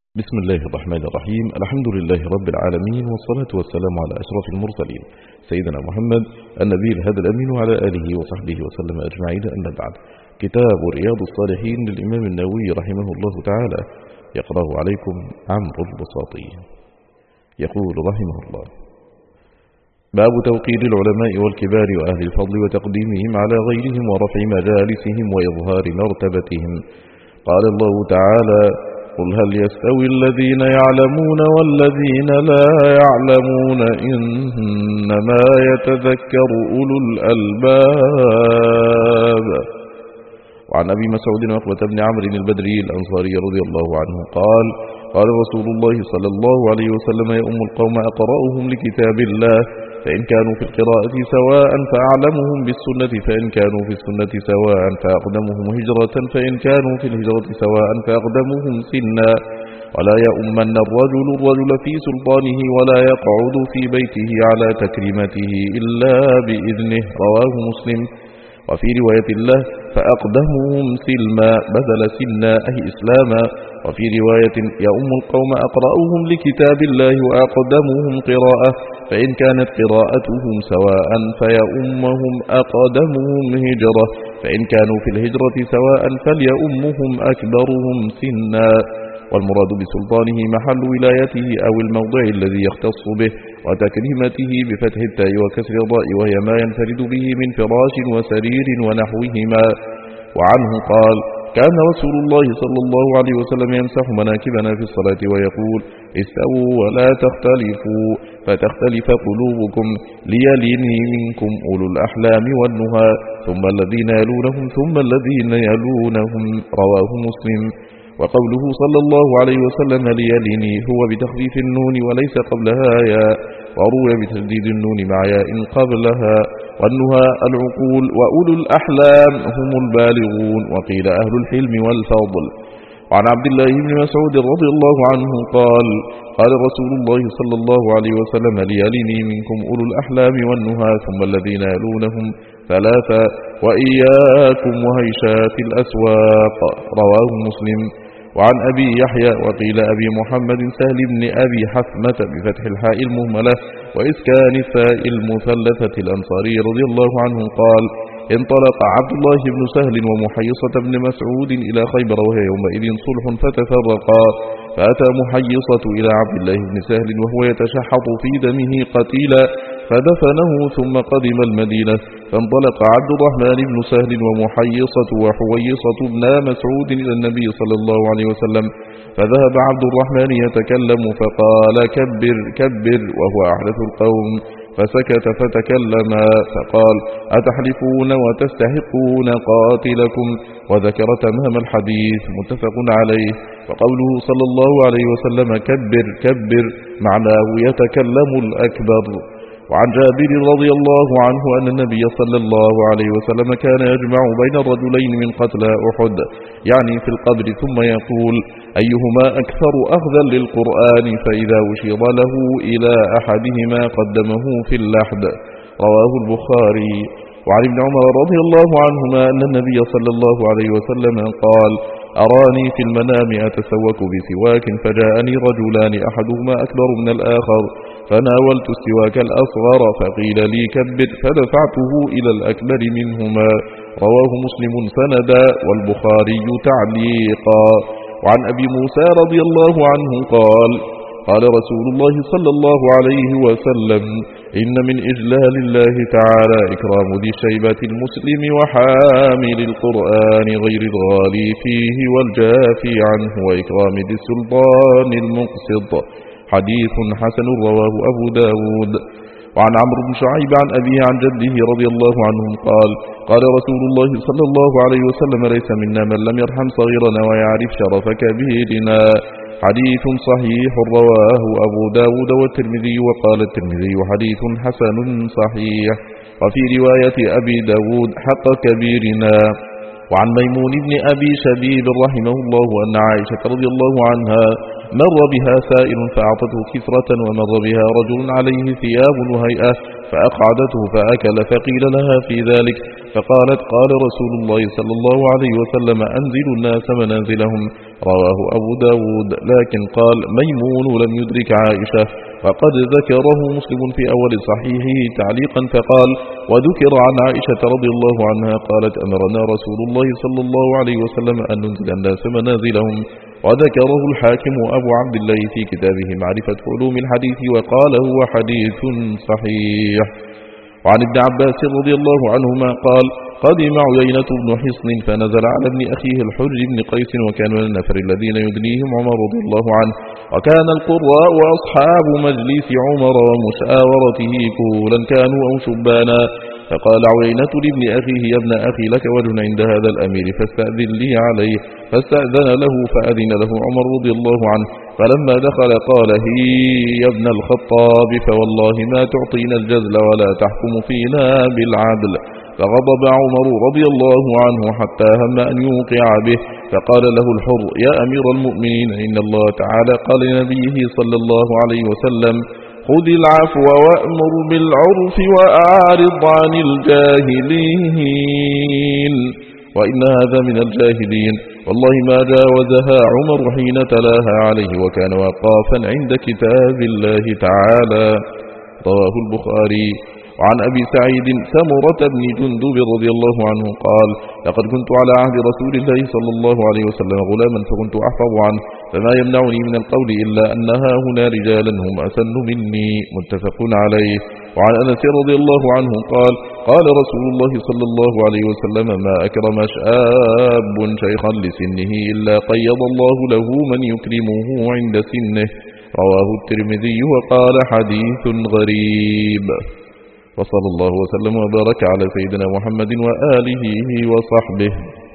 بسم الله الرحمن الرحيم. الحمد لله رب العالمين، والصلاة والسلام على أشرف المرسلين سيدنا محمد النبي الهادي الأمين وعلى آله وصحبه وسلم أجمعين. أما بعد، كتاب رياض الصالحين للإمام النووي رحمه الله تعالى، يقرأه عليكم عمرو البساطي. يقول رحمه الله: باب توقير العلماء والكبار وأهل الفضل وتقديمهم على غيرهم ورفع مجالسهم وإظهار مرتبتهم. قال الله تعالى: قل هل يستوي الذين يعلمون والذين لا يعلمون إنما يتذكر أولو الألباب. وعن أبي مسعود عقبة بن عمرو البدري الأنصاري رضي الله عنه قال: قال رسول الله صلى الله عليه وسلم: يؤم القوم أقرأهم لكتاب الله، فإن كانوا في القراءة سواء فأعلمهم بالسنة، فإن كانوا في السنة سواء فأقدمهم هجرة، فإن كانوا في الهجرة سواء فأقدمهم سنا. ولا يؤمن الرجل في سلطانه، ولا يقعد في بيته على تكريمته إلا بإذنه. رواه مسلم. وفي رواية له: فأقدمهم سلما بدل سنا أي إسلاما. وفي رواية: يؤم القوم أقرأهم لكتاب الله وأقدمهم قراءة، فإن كانت قراءتهم سواء فيؤمهم أقدمهم هجرة، فإن كانوا في الهجرة سواء فليؤمهم أكبرهم سنا. والمراد بسلطانه محل ولايته أو الموضع الذي يختص به، وتكريمته بفتح التاء وكسر الراء، وهي ما ينفرد به من فراش وسرير ونحوهما. وعنه قال: كان رسول الله صلى الله عليه وسلم يمسح مناكبنا في الصلاة ويقول: استووا ولا تختلفوا فتختلف قلوبكم، ليليني منكم أولو الأحلام والنهى، ثم الذين يلونهم ثم الذين يلونهم. رواه مسلم. وقوله صلى الله عليه وسلم ليليني هو بتخفيف النون وليس قبلها ياء، وروي بتشديد النون مع ياء قبلها. والنهى العقول، وأولو الأحلام هم البالغون، وقيل أهل الحلم والفضل. وعن عبد الله بن مسعود رضي الله عنه قال: قال رسول الله صلى الله عليه وسلم: ليليني منكم أولو الأحلام والنهى، ثم الذين يلونهم ثلاثة، وإياكم وهيشات الأسواق. رواه مسلم. وعن أبي يحيى وقيل أبي محمد سهل بن أبي حثمة بفتح الحاء المهملة وإسكان الثاء المثلثة الأنصاري رضي الله عنه قال: انطلق عبد الله بن سهل ومحيصة بن مسعود إلى خيبر، وهي يومئذ صلح، فتفرقا، فأتى محيصة إلى عبد الله بن سهل وهو يتشحط في دمه قتيلا، فدفنه ثم قدم المدينة. فانطلق عبد الرحمن بن سهل ومحيصة وحويصة بن مسعود إلى النبي صلى الله عليه وسلم، فذهب عبد الرحمن يتكلم فقال: كبر كبر، وهو أحدث القوم، فسكت فتكلما، فقال: أتحلفون وتستحقون قاتلكم، وذكر تمام الحديث، متفق عليه. وقوله صلى الله عليه وسلم: كبر كبر، معناه يتكلم الأكبر. وعن جابر رضي الله عنه أن النبي صلى الله عليه وسلم كان يجمع بين الرجلين من قتلى أحد، يعني في القبر، ثم يقول: أيهما أكثر أخذا للقرآن، فإذا أشير له إلى أحدهما قدمه في اللحد. رواه البخاري. وعن ابن عمر رضي الله عنهما أن النبي صلى الله عليه وسلم قال: أراني في المنام أتسوك بسواك، فجاءني رجلان أحدهما أكبر من الآخر، فناولت السواك الأصغر، فقيل لي كبر، فدفعته إلى الأكبر منهما. رواه مسلم سندا والبخاري تعليقا. وعن أبي موسى رضي الله عنه قال: قال رسول الله صلى الله عليه وسلم: إن من إجلال الله تعالى إكرام ذي الشيبة المسلم وحامل القرآن غير الغالي فيه والجافي عنه، وإكرام ذي السلطان المقسط. حديث حسن رواه أبو داود. وعن عمرو بن شعيب عن أبيه عن جده رضي الله عنهم قال: قال رسول الله صلى الله عليه وسلم: ليس منا من لم يرحم صغيرنا ويعرف شرف كبيرنا. حديث صحيح رواه أبو داود والترمذي، وقال الترمذي: حديث حسن صحيح. وفي رواية أبي داود: حق كبيرنا. وعن ميمون بن أبي شبيب رحمه الله أن عائشة رضي الله عنها مر بها سائل فأعطته كسرة، ومر بها رجل عليه ثياب وهيئة فأقعدته فأكل، فقيل لها في ذلك فقالت: قال رسول الله صلى الله عليه وسلم: أنزلوا الناس منازلهم، رواه أبو داود. لكن قال ميمون لم يدرك عائشة، وقد ذكره مسلم في أول صحيحه تعليقا فقال: وذكر عن عائشة رضي الله عنها قالت: أمرنا رسول الله صلى الله عليه وسلم أن ننزل الناس منازلهم. وذكره الحاكم أبو عبد الله في كتابه معرفة علوم الحديث وقال: هو حديث صحيح. وعن ابن عباس رضي الله عنهما قال: قدم عيينة بن حصن فنزل على ابن أخيه الحج بن قيس، وكان من النفر الذين يدنيهم عمر رضي الله عنه، وكان القراء وأصحاب مجلس عمر ومشاورته كولا كانوا أو شبانا. فقال عيينة لابن أخيه: يا ابن أخي، لك وجه عند هذا الأمير فاستأذن لي عليه. فاستأذن له فأذن له عمر رضي الله عنه. فلما دخل قال: هي يا ابن الخطاب، فوالله ما تعطينا الجزل ولا تحكم فينا بالعدل. فغضب عمر رضي الله عنه حتى هم أن يوقع به. فقال له الحر: يا أمير المؤمنين، إن الله تعالى قال لنبيه صلى الله عليه وسلم: خذ العفو وأمر بالعرف وأعرض عن الجاهلين. وإن هذا من الجاهلين. والله ما جاوزها عمر حين تلاها عليه، وكان وقافا عند كتاب الله تعالى. رواه البخاري. وعن أبي سعيد سمرة بن جندب رضي الله عنه قال: لقد كنت على عهد رسول الله صلى الله عليه وسلم غلاما، فكنت أحفظ عنه، فما يمنعني من القول إلا أنها هنا رجالا هم أسن مني. متفق عليه. وعن أنس رضي الله عنه قال: قال رسول الله صلى الله عليه وسلم: ما أكرم شاب شيخا لسنه إلا قيض الله له من يكرمه عند سنه. رواه الترمذي وقال: حديث غريب. وصلى الله وسلم وبارك على سيدنا محمد وآله وصحبه.